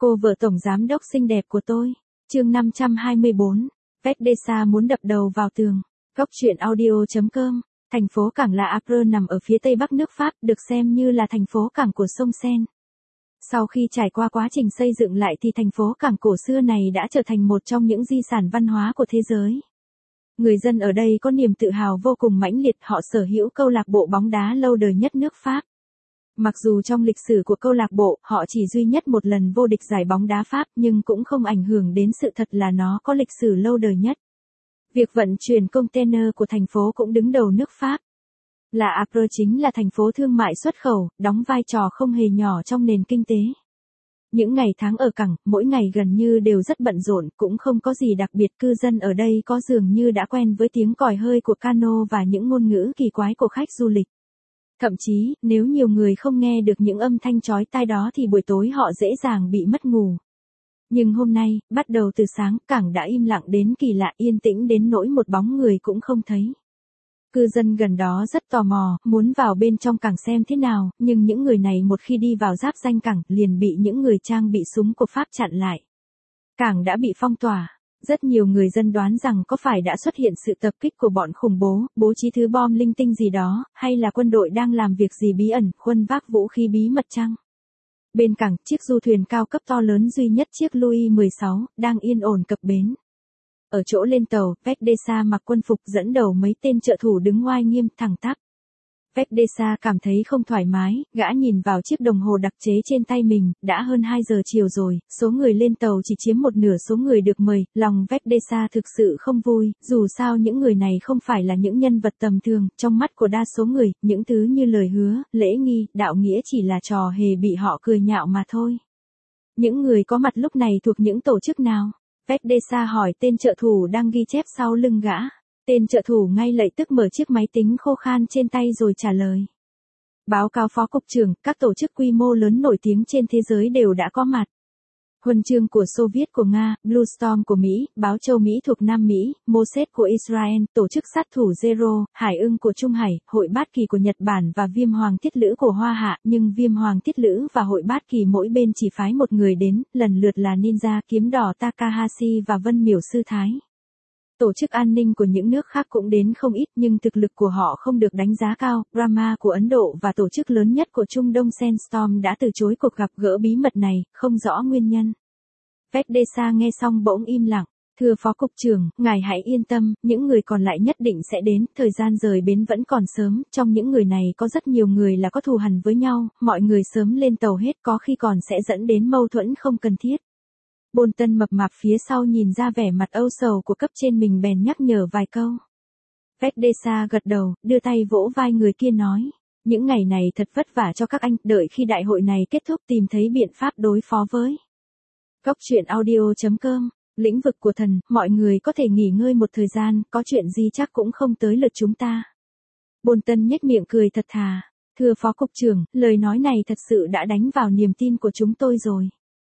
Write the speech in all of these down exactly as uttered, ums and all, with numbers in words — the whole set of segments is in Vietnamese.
Cô vợ tổng giám đốc xinh đẹp của tôi. Chương năm trăm hai mươi bốn. Vecdesa muốn đập đầu vào tường. Góc truyện audio chấm com. Thành phố cảng La Havre nằm ở phía tây bắc nước Pháp, được xem như là thành phố cảng của sông Seine. Sau khi trải qua quá trình xây dựng lại thì thành phố cảng cổ xưa này đã trở thành một trong những di sản văn hóa của thế giới. Người dân ở đây có niềm tự hào vô cùng mãnh liệt, họ sở hữu câu lạc bộ bóng đá lâu đời nhất nước Pháp. Mặc dù trong lịch sử của câu lạc bộ, họ chỉ duy nhất một lần vô địch giải bóng đá Pháp, nhưng cũng không ảnh hưởng đến sự thật là nó có lịch sử lâu đời nhất. Việc vận chuyển container của thành phố cũng đứng đầu nước Pháp. La Havre chính là thành phố thương mại xuất khẩu, đóng vai trò không hề nhỏ trong nền kinh tế. Những ngày tháng ở cảng, mỗi ngày gần như đều rất bận rộn, cũng không có gì đặc biệt, cư dân ở đây có dường như đã quen với tiếng còi hơi của cano và những ngôn ngữ kỳ quái của khách du lịch. Thậm chí, nếu nhiều người không nghe được những âm thanh chói tai đó thì buổi tối họ dễ dàng bị mất ngủ. Nhưng hôm nay, bắt đầu từ sáng, cảng đã im lặng đến kỳ lạ, yên tĩnh đến nỗi một bóng người cũng không thấy. Cư dân gần đó rất tò mò, muốn vào bên trong cảng xem thế nào, nhưng những người này một khi đi vào giáp ranh cảng, liền bị những người trang bị súng của Pháp chặn lại. Cảng đã bị phong tỏa. Rất nhiều người dân đoán rằng có phải đã xuất hiện sự tập kích của bọn khủng bố, bố trí thứ bom linh tinh gì đó, hay là quân đội đang làm việc gì bí ẩn, khuân vác vũ khí bí mật chăng? Bên cảng, chiếc du thuyền cao cấp to lớn duy nhất, chiếc Louis mười sáu, đang yên ổn cập bến. Ở chỗ lên tàu, Vecdesa mặc quân phục dẫn đầu mấy tên trợ thủ đứng oai nghiêm, thẳng tắp. Vecdesa cảm thấy không thoải mái, gã nhìn vào chiếc đồng hồ đặc chế trên tay mình, đã hơn hai giờ chiều rồi, số người lên tàu chỉ chiếm một nửa số người được mời, lòng Vecdesa thực sự không vui, dù sao những người này không phải là những nhân vật tầm thường, trong mắt của đa số người, những thứ như lời hứa, lễ nghi, đạo nghĩa chỉ là trò hề bị họ cười nhạo mà thôi. Những người có mặt lúc này thuộc những tổ chức nào? Vecdesa hỏi tên trợ thủ đang ghi chép sau lưng gã. Tên trợ thủ ngay lập tức mở chiếc máy tính khô khan trên tay rồi trả lời. Báo cáo phó cục trưởng, các tổ chức quy mô lớn nổi tiếng trên thế giới đều đã có mặt. Huân chương của Xô Viết của Nga, Blue Storm của Mỹ, Báo Châu Mỹ thuộc Nam Mỹ, Mossad của Israel, Tổ chức Sát thủ Zero, Hải ưng của Trung Hải, Hội Bát Kỳ của Nhật Bản và Viêm Hoàng Thiết Lữ của Hoa Hạ, nhưng Viêm Hoàng Thiết Lữ và Hội Bát Kỳ mỗi bên chỉ phái một người đến, lần lượt là Ninja Kiếm Đỏ Takahashi và Vân Miểu Sư Thái. Tổ chức an ninh của những nước khác cũng đến không ít nhưng thực lực của họ không được đánh giá cao. Brahma của Ấn Độ và tổ chức lớn nhất của Trung Đông Sandstorm đã từ chối cuộc gặp gỡ bí mật này, không rõ nguyên nhân. Vecdesa nghe xong bỗng im lặng. Thưa phó cục trưởng, ngài hãy yên tâm, những người còn lại nhất định sẽ đến, thời gian rời bến vẫn còn sớm, trong những người này có rất nhiều người là có thù hằn với nhau, mọi người sớm lên tàu hết có khi còn sẽ dẫn đến mâu thuẫn không cần thiết. Bôn Tân mập mạp phía sau nhìn ra vẻ mặt âu sầu của cấp trên mình bèn nhắc nhở vài câu. Vecdesa gật đầu, đưa tay vỗ vai người kia nói. Những ngày này thật vất vả cho các anh, đợi khi đại hội này kết thúc tìm thấy biện pháp đối phó với. Góc truyện audio chấm com. Lĩnh vực của thần, mọi người có thể nghỉ ngơi một thời gian, có chuyện gì chắc cũng không tới lượt chúng ta. Bôn Tân nhếch miệng cười thật thà. Thưa phó cục trưởng, lời nói này thật sự đã đánh vào niềm tin của chúng tôi rồi.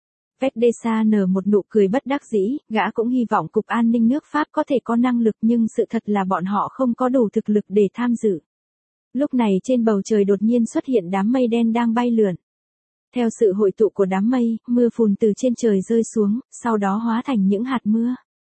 Vecdesa nở một nụ cười bất đắc dĩ, gã cũng hy vọng Cục An ninh nước Pháp có thể có năng lực nhưng sự thật là bọn họ không có đủ thực lực để tham dự. Lúc này trên bầu trời đột nhiên xuất hiện đám mây đen đang bay lượn. Theo sự hội tụ của đám mây, mưa phùn từ trên trời rơi xuống, sau đó hóa thành những hạt mưa.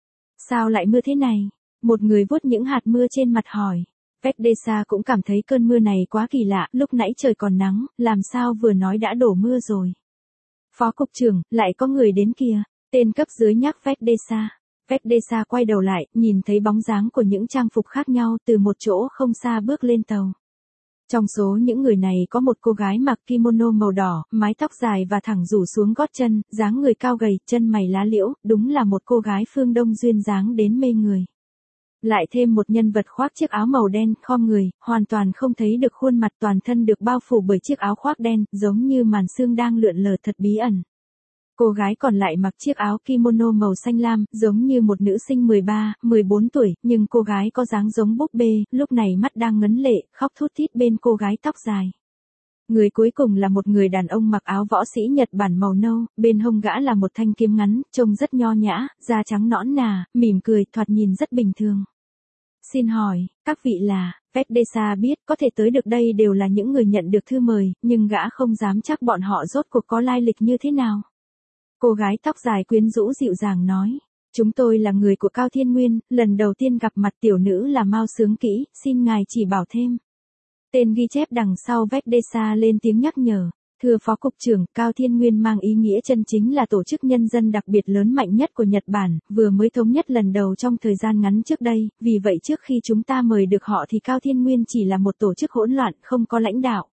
Sao lại mưa thế này? Một người vuốt những hạt mưa trên mặt hỏi. Vecdesa cũng cảm thấy cơn mưa này quá kỳ lạ, lúc nãy trời còn nắng, làm sao vừa nói đã đổ mưa rồi. Phó cục trưởng, lại có người đến kìa, tên cấp dưới nhắc Vecdesa. Vecdesa quay đầu lại, nhìn thấy bóng dáng của những trang phục khác nhau từ một chỗ không xa bước lên tàu. Trong số những người này có một cô gái mặc kimono màu đỏ, mái tóc dài và thẳng rủ xuống gót chân, dáng người cao gầy, chân mày lá liễu, đúng là một cô gái phương Đông duyên dáng đến mê người. Lại thêm một nhân vật khoác chiếc áo màu đen, khom người, hoàn toàn không thấy được khuôn mặt, toàn thân được bao phủ bởi chiếc áo khoác đen, giống như màn sương đang lượn lờ thật bí ẩn. Cô gái còn lại mặc chiếc áo kimono màu xanh lam, giống như một nữ sinh mười ba, mười bốn tuổi, nhưng cô gái có dáng giống búp bê, lúc này mắt đang ngấn lệ, khóc thút thít bên cô gái tóc dài. Người cuối cùng là một người đàn ông mặc áo võ sĩ Nhật Bản màu nâu, bên hông gã là một thanh kiếm ngắn, trông rất nho nhã, da trắng nõn nà, mỉm cười, thoạt nhìn rất bình thường. Xin hỏi, các vị là, Vecdesa biết có thể tới được đây đều là những người nhận được thư mời, nhưng gã không dám chắc bọn họ rốt cuộc có lai lịch như thế nào. Cô gái tóc dài quyến rũ dịu dàng nói. Chúng tôi là người của Cao Thiên Nguyên, lần đầu tiên gặp mặt tiểu nữ là Mao Sướng Kỹ, xin ngài chỉ bảo thêm. Tên ghi chép đằng sau Vecdesa lên tiếng nhắc nhở. Thưa Phó Cục trưởng, Cao Thiên Nguyên mang ý nghĩa chân chính là tổ chức nhân dân đặc biệt lớn mạnh nhất của Nhật Bản, vừa mới thống nhất lần đầu trong thời gian ngắn trước đây, vì vậy trước khi chúng ta mời được họ thì Cao Thiên Nguyên chỉ là một tổ chức hỗn loạn, không có lãnh đạo.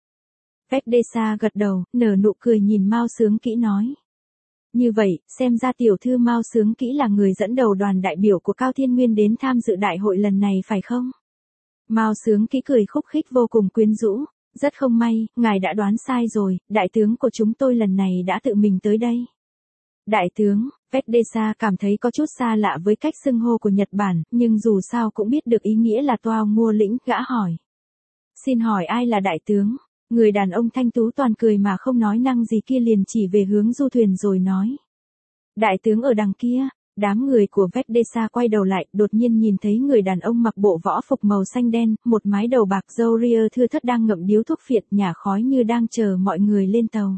Vecdesa gật đầu, nở nụ cười nhìn Mao Sướng Kỹ nói. Như vậy, xem ra tiểu thư Mao Sướng Kỹ là người dẫn đầu đoàn đại biểu của Cao Thiên Nguyên đến tham dự đại hội lần này phải không? Mao Sướng Kỹ cười khúc khích vô cùng quyến rũ. Rất không may, ngài đã đoán sai rồi, đại tướng của chúng tôi lần này đã tự mình tới đây. Đại tướng, Vecdesa cảm thấy có chút xa lạ với cách xưng hô của Nhật Bản, nhưng dù sao cũng biết được ý nghĩa là toao mua lĩnh, gã hỏi. Xin hỏi ai là đại tướng? Người đàn ông thanh tú toàn cười mà không nói năng gì kia liền chỉ về hướng du thuyền rồi nói. Đại tướng ở đằng kia. Đám người của Vecdesa quay đầu lại, đột nhiên nhìn thấy người đàn ông mặc bộ võ phục màu xanh đen, một mái đầu bạc râu ria thưa thớt đang ngậm điếu thuốc phiện nhả khói như đang chờ mọi người lên tàu.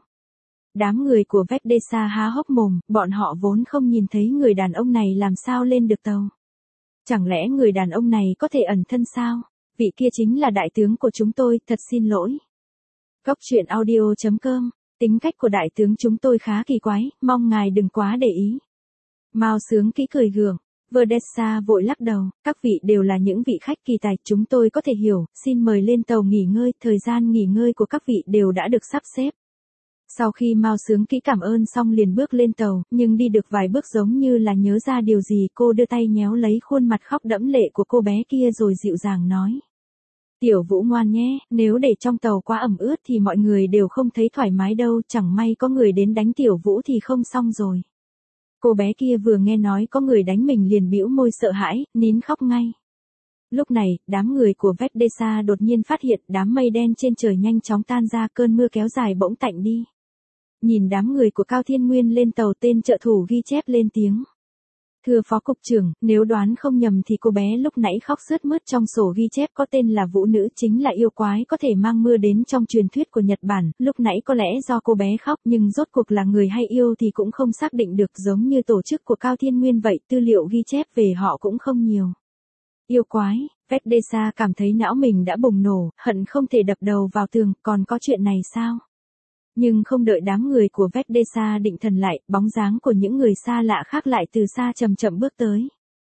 Đám người của Vecdesa há hốc mồm, bọn họ vốn không nhìn thấy người đàn ông này làm sao lên được tàu. Chẳng lẽ người đàn ông này có thể ẩn thân sao? Vị kia chính là đại tướng của chúng tôi, thật xin lỗi. Góc truyện audio chấm com, tính cách của đại tướng chúng tôi khá kỳ quái, mong ngài đừng quá để ý. Mao Sướng Kỹ cười gượng, Vecdesa vội lắc đầu, các vị đều là những vị khách kỳ tài, chúng tôi có thể hiểu, xin mời lên tàu nghỉ ngơi, thời gian nghỉ ngơi của các vị đều đã được sắp xếp. Sau khi Mao Sướng Kỹ cảm ơn xong liền bước lên tàu, nhưng đi được vài bước giống như là nhớ ra điều gì, cô đưa tay nhéo lấy khuôn mặt khóc đẫm lệ của cô bé kia rồi dịu dàng nói. Tiểu Vũ ngoan nhé, nếu để trong tàu quá ẩm ướt thì mọi người đều không thấy thoải mái đâu, chẳng may có người đến đánh Tiểu Vũ thì không xong rồi. Cô bé kia vừa nghe nói có người đánh mình liền bĩu môi sợ hãi, nín khóc ngay. Lúc này, đám người của Vecdesa đột nhiên phát hiện đám mây đen trên trời nhanh chóng tan ra, cơn mưa kéo dài bỗng tạnh đi. Nhìn đám người của Cao Thiên Nguyên lên tàu, tên trợ thủ ghi chép lên tiếng. Thưa Phó Cục trưởng, nếu đoán không nhầm thì cô bé lúc nãy khóc sướt mướt trong sổ ghi chép có tên là Vũ Nữ, chính là yêu quái có thể mang mưa đến trong truyền thuyết của Nhật Bản, lúc nãy có lẽ do cô bé khóc nhưng rốt cuộc là người hay yêu thì cũng không xác định được, giống như tổ chức của Cao Thiên Nguyên vậy, tư liệu ghi chép về họ cũng không nhiều. Yêu quái, Vecdesa cảm thấy não mình đã bùng nổ, hận không thể đập đầu vào tường, còn có chuyện này sao? Nhưng không đợi đám người của Vecdesa định thần lại, bóng dáng của những người xa lạ khác lại từ xa chậm chậm bước tới.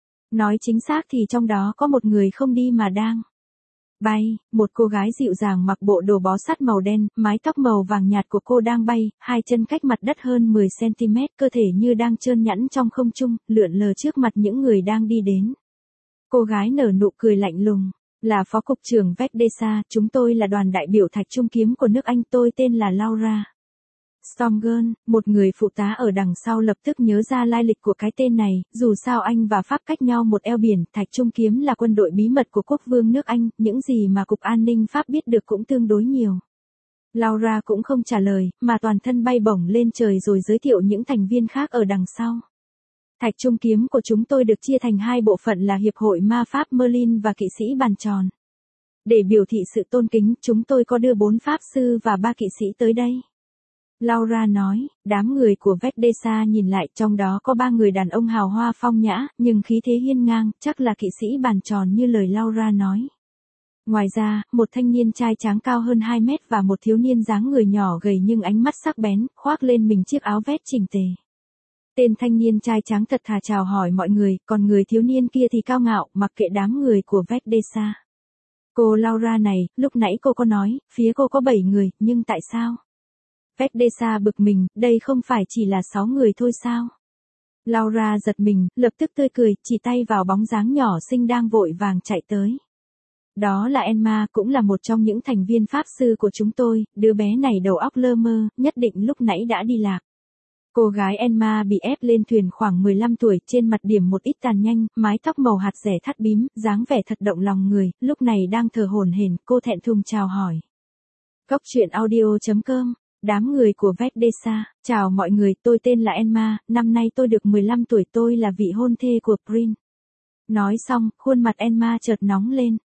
Nói chính xác thì trong đó có một người không đi mà đang bay, một cô gái dịu dàng mặc bộ đồ bó sát màu đen, mái tóc màu vàng nhạt của cô đang bay, hai chân cách mặt đất hơn mười xăng ti mét, cơ thể như đang trơn nhẵn trong không trung, lượn lờ trước mặt những người đang đi đến. Cô gái nở nụ cười lạnh lùng. Là Phó Cục trưởng Vecdesa, chúng tôi là đoàn đại biểu Thạch Trung Kiếm của nước Anh, tôi tên là Laura. Stormgirl, một người phụ tá ở đằng sau lập tức nhớ ra lai lịch của cái tên này, dù sao Anh và Pháp cách nhau một eo biển, Thạch Trung Kiếm là quân đội bí mật của quốc vương nước Anh, những gì mà Cục An ninh Pháp biết được cũng tương đối nhiều. Laura cũng không trả lời, mà toàn thân bay bổng lên trời rồi giới thiệu những thành viên khác ở đằng sau. Thạch Trung Kiếm của chúng tôi được chia thành hai bộ phận là Hiệp hội Ma Pháp Merlin và Kỵ sĩ Bàn Tròn. Để biểu thị sự tôn kính, chúng tôi có đưa bốn Pháp Sư và ba kỵ sĩ tới đây. Laura nói, đám người của Vecdesa nhìn lại, trong đó có ba người đàn ông hào hoa phong nhã, nhưng khí thế hiên ngang, chắc là kỵ sĩ Bàn Tròn như lời Laura nói. Ngoài ra, một thanh niên trai tráng cao hơn hai mét và một thiếu niên dáng người nhỏ gầy nhưng ánh mắt sắc bén, khoác lên mình chiếc áo vest chỉnh tề. Tên thanh niên trai tráng thật thà chào hỏi mọi người, còn người thiếu niên kia thì cao ngạo, mặc kệ đám người của Vecdesa. Cô Laura này, lúc nãy cô có nói, phía cô có bảy người, nhưng tại sao? Vecdesa bực mình, đây không phải chỉ là sáu người thôi sao? Laura giật mình, lập tức tươi cười, chỉ tay vào bóng dáng nhỏ xinh đang vội vàng chạy tới. Đó là Emma, cũng là một trong những thành viên Pháp Sư của chúng tôi, đứa bé này đầu óc lơ mơ, nhất định lúc nãy đã đi lạc. Cô gái Emma bị ép lên thuyền khoảng mười lăm tuổi, trên mặt điểm một ít tàn nhanh, mái tóc màu hạt rẻ thắt bím, dáng vẻ thật động lòng người, lúc này đang thở hổn hển, cô thẹn thùng chào hỏi. Góc truyện audio chấm com, đám người của Vecdesa, chào mọi người, tôi tên là Emma, năm nay tôi được mười lăm tuổi, tôi là vị hôn thê của Prince. Nói xong, khuôn mặt Emma chợt nóng lên.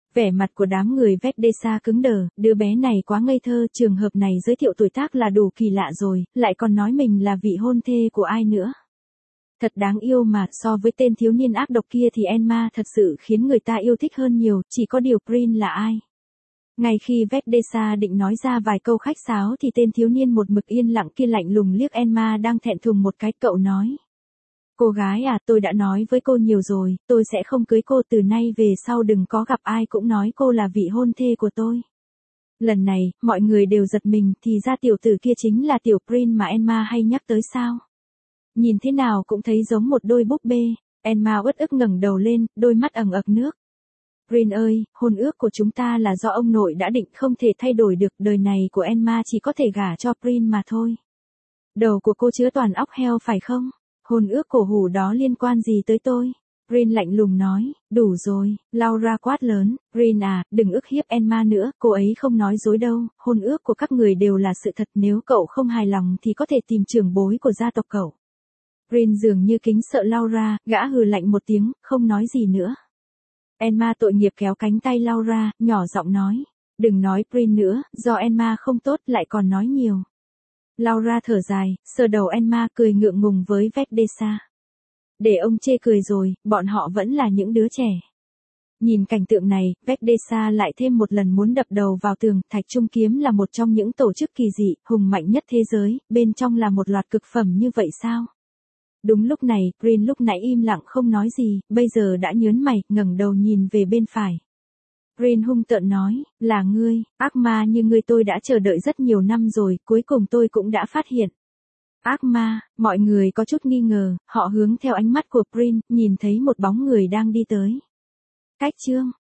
Vẻ mặt của đám người Vendessa cứng đờ, đứa bé này quá ngây thơ, trường hợp này giới thiệu tuổi tác là đủ kỳ lạ rồi, lại còn nói mình là vị hôn thê của ai nữa. Thật đáng yêu mà, so với tên thiếu niên ác độc kia thì Emma thật sự khiến người ta yêu thích hơn nhiều, chỉ có điều Prince là ai. Ngay khi Vendessa định nói ra vài câu khách sáo thì tên thiếu niên một mực yên lặng kia lạnh lùng liếc Emma đang thẹn thùng một cái, cậu nói. Cô gái à, tôi đã nói với cô nhiều rồi, tôi sẽ không cưới cô, từ nay về sau đừng có gặp ai cũng nói cô là vị hôn thê của tôi. Lần này, mọi người đều giật mình, thì ra tiểu tử kia chính là tiểu Prince mà Emma hay nhắc tới sao. Nhìn thế nào cũng thấy giống một đôi búp bê. Emma uất ức ngẩng đầu lên, đôi mắt ẩn ực nước. Prince ơi, hôn ước của chúng ta là do ông nội đã định, không thể thay đổi được, đời này của Emma chỉ có thể gả cho Prince mà thôi. Đầu của cô chứa toàn óc heo phải không? Hôn ước cổ hủ đó liên quan gì tới tôi? Prince lạnh lùng nói, đủ rồi, Laura quát lớn, Prince à, đừng ức hiếp Emma nữa, cô ấy không nói dối đâu, hôn ước của các người đều là sự thật, nếu cậu không hài lòng thì có thể tìm trưởng bối của gia tộc cậu. Prince dường như kính sợ Laura, gã hừ lạnh một tiếng, không nói gì nữa. Emma tội nghiệp kéo cánh tay Laura, nhỏ giọng nói, đừng nói Prince nữa, do Emma không tốt lại còn nói nhiều. Laura thở dài, sờ đầu Emma, cười ngượng ngùng với Vendessa. Để ông chê cười rồi, bọn họ vẫn là những đứa trẻ. Nhìn cảnh tượng này, Vendessa lại thêm một lần muốn đập đầu vào tường. Thạch Trung Kiếm là một trong những tổ chức kỳ dị, hùng mạnh nhất thế giới, bên trong là một loạt cực phẩm như vậy sao? Đúng lúc này, Prince lúc nãy im lặng không nói gì, bây giờ đã nhớn mày, ngẩng đầu nhìn về bên phải. Prince hung tợn nói, là ngươi, ác ma như ngươi tôi đã chờ đợi rất nhiều năm rồi, cuối cùng tôi cũng đã phát hiện. Ác ma, mọi người có chút nghi ngờ, họ hướng theo ánh mắt của Prince, nhìn thấy một bóng người đang đi tới. Cách chương